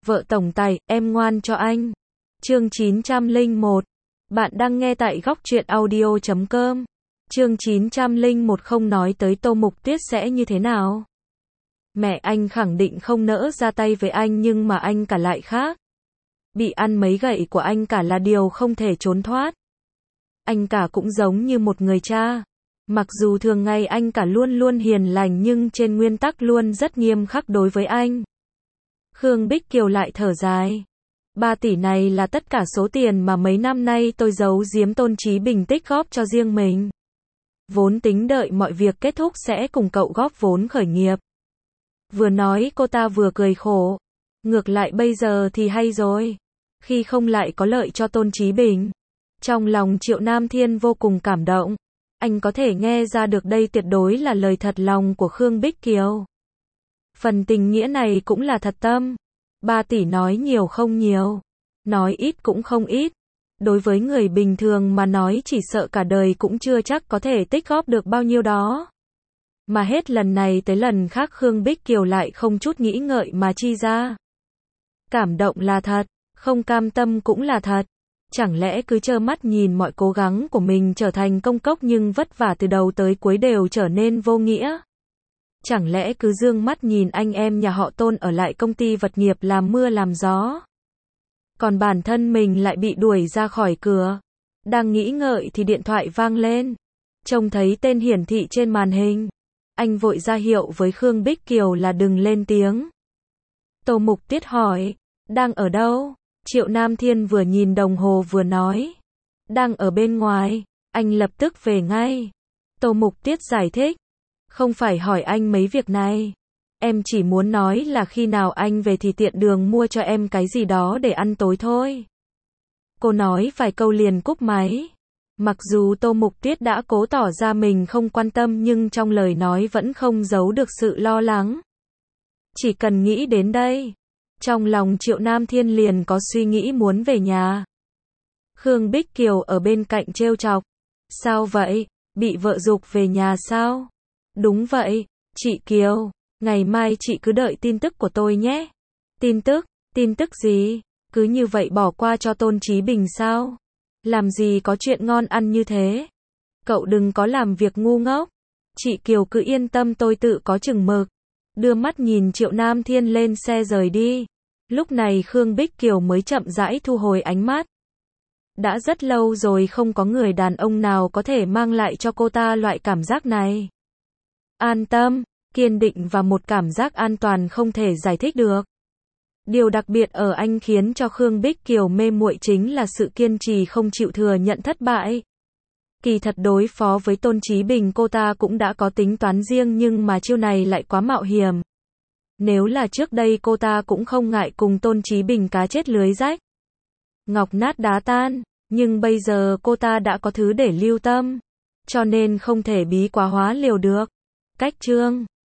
Vợ tổng tài, em ngoan cho anh. Chương 901. Bạn đang nghe tại góc truyện audio.com. Chương 901 không nói tới Tô Mục Tuyết sẽ như thế nào. Mẹ anh khẳng định không nỡ ra tay với anh nhưng mà anh cả lại khác. Bị ăn mấy gậy của anh cả là điều không thể trốn thoát. Anh cả cũng giống như một người cha. Mặc dù thường ngày anh cả luôn luôn hiền lành nhưng trên nguyên tắc luôn rất nghiêm khắc đối với anh. Khương Bích Kiều lại thở dài. 3 tỷ này là tất cả số tiền mà mấy năm nay tôi giấu giếm Tôn Chí Bình tích góp cho riêng mình. Vốn tính đợi mọi việc kết thúc sẽ cùng cậu góp vốn khởi nghiệp. Vừa nói cô ta vừa cười khổ. Ngược lại bây giờ thì hay rồi. Khi không lại có lợi cho Tôn Chí Bình. Trong lòng Triệu Nam Thiên vô cùng cảm động. Anh có thể nghe ra được đây tuyệt đối là lời thật lòng của Khương Bích Kiều. Phần tình nghĩa này cũng là thật tâm. 3 tỷ nói nhiều không nhiều. Nói ít cũng không ít. Đối với người bình thường mà nói chỉ sợ cả đời cũng chưa chắc có thể tích góp được bao nhiêu đó. Mà hết lần này tới lần khác Khương Bích Kiều lại không chút nghĩ ngợi mà chi ra. Cảm động là thật, không cam tâm cũng là thật. Chẳng lẽ cứ trơ mắt nhìn mọi cố gắng của mình trở thành công cốc nhưng vất vả từ đầu tới cuối đều trở nên vô nghĩa? Chẳng lẽ cứ dương mắt nhìn anh em nhà họ Tôn ở lại công ty vật nghiệp làm mưa làm gió? Còn bản thân mình lại bị đuổi ra khỏi cửa. Đang nghĩ ngợi thì điện thoại vang lên. Trông thấy tên hiển thị trên màn hình. Anh vội ra hiệu với Khương Bích Kiều là đừng lên tiếng. Tô Mục Tuyết hỏi, đang ở đâu? Triệu Nam Thiên vừa nhìn đồng hồ vừa nói, đang ở bên ngoài, anh lập tức về ngay. Tô Mục Tuyết giải thích, không phải hỏi anh mấy việc này. Em chỉ muốn nói là khi nào anh về thì tiện đường mua cho em cái gì đó để ăn tối thôi. Cô nói vài câu liền cúp máy. Mặc dù Tô Mục Tuyết đã cố tỏ ra mình không quan tâm nhưng trong lời nói vẫn không giấu được sự lo lắng. Chỉ cần nghĩ đến đây, trong lòng Triệu Nam Thiên liền có suy nghĩ muốn về nhà. Khương Bích Kiều ở bên cạnh trêu chọc. Sao vậy? Bị vợ giục về nhà sao? Đúng vậy, chị Kiều. Ngày mai chị cứ đợi tin tức của tôi nhé. Tin tức gì? Cứ như vậy bỏ qua cho Tôn Chí Bình sao? Làm gì có chuyện ngon ăn như thế? Cậu đừng có làm việc ngu ngốc. Chị Kiều cứ yên tâm tôi tự có chừng mực. Đưa mắt nhìn Triệu Nam Thiên lên xe rời đi. Lúc này Khương Bích Kiều mới chậm rãi thu hồi ánh mắt. Đã rất lâu rồi không có người đàn ông nào có thể mang lại cho cô ta loại cảm giác này. An tâm, kiên định và một cảm giác an toàn không thể giải thích được. Điều đặc biệt ở anh khiến cho Khương Bích Kiều mê muội chính là sự kiên trì không chịu thừa nhận thất bại. Kỳ thật đối phó với Tôn Chí Bình cô ta cũng đã có tính toán riêng nhưng mà chiêu này lại quá mạo hiểm. Nếu là trước đây cô ta cũng không ngại cùng Tôn Chí Bình cá chết lưới rách. Ngọc nát đá tan, nhưng bây giờ cô ta đã có thứ để lưu tâm. Cho nên không thể bí quá hóa liều được. Cách chương